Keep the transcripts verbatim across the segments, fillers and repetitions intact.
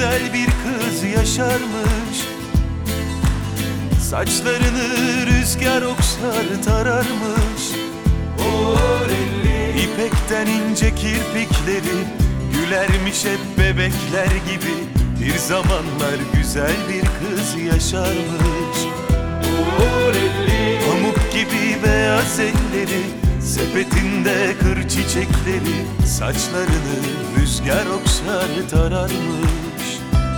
güzel bir kız yaşarmış. Saçlarını rüzgar okşar tararmış. İpekten ince kirpikleri gülermiş hep bebekler gibi. Bir zamanlar güzel bir kız yaşarmış. Pamuk gibi beyaz elleri, sepetinde kır çiçekleri, saçlarını rüzgar okşar tararmış.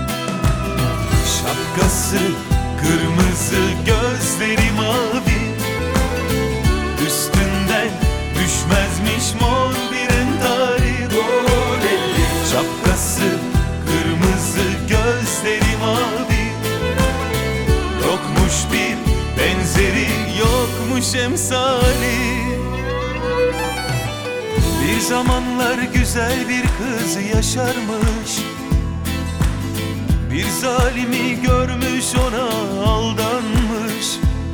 Şapkası kırmızı, gözleri mavi, üstünden düşmezmiş mor bir entari. Şapkası kırmızı, gözleri mavi, yokmuş bir benzeri, yokmuş emsali. Bir zamanlar güzel bir kız yaşarmış. Bir zalimi görmüş, ona aldanmış.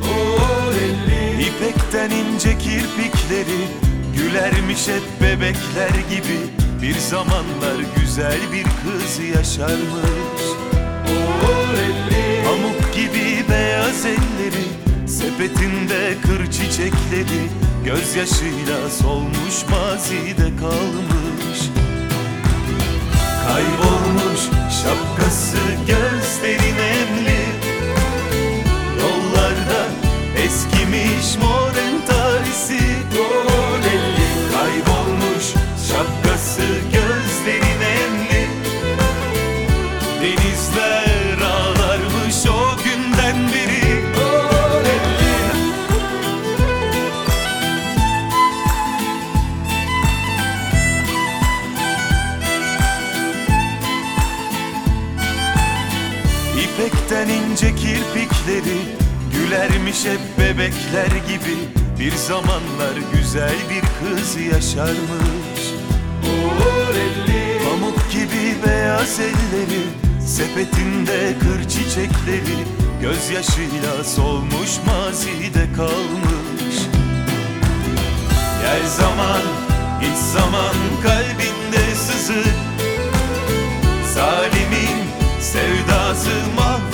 İpekten ince kirpikleri gülermiş hep bebekler gibi. Bir zamanlar güzel bir kız yaşarmış. Pamuk gibi beyaz elleri, sepetinde kır çiçekleri, gözyaşıyla solmuş, mazide kalmış. Kaybolmuş şapkası, gözleri nemli, yollarda eskimiş mor entarisi. Kaybolmuş şapkası, gözleri nemli, denizler ağlarmış o günden beri. İpekten ince kirpikleri gülermiş hep bebekler gibi. Bir zamanlar güzel bir kız yaşarmış. Pamuk gibi beyaz elleri, sepetinde kır çiçekleri, gözyaşıyla solmuş, mazide kalmış. Gel zaman, git zaman, kalbinde sızı, zalimin sevdası mahvolmuş.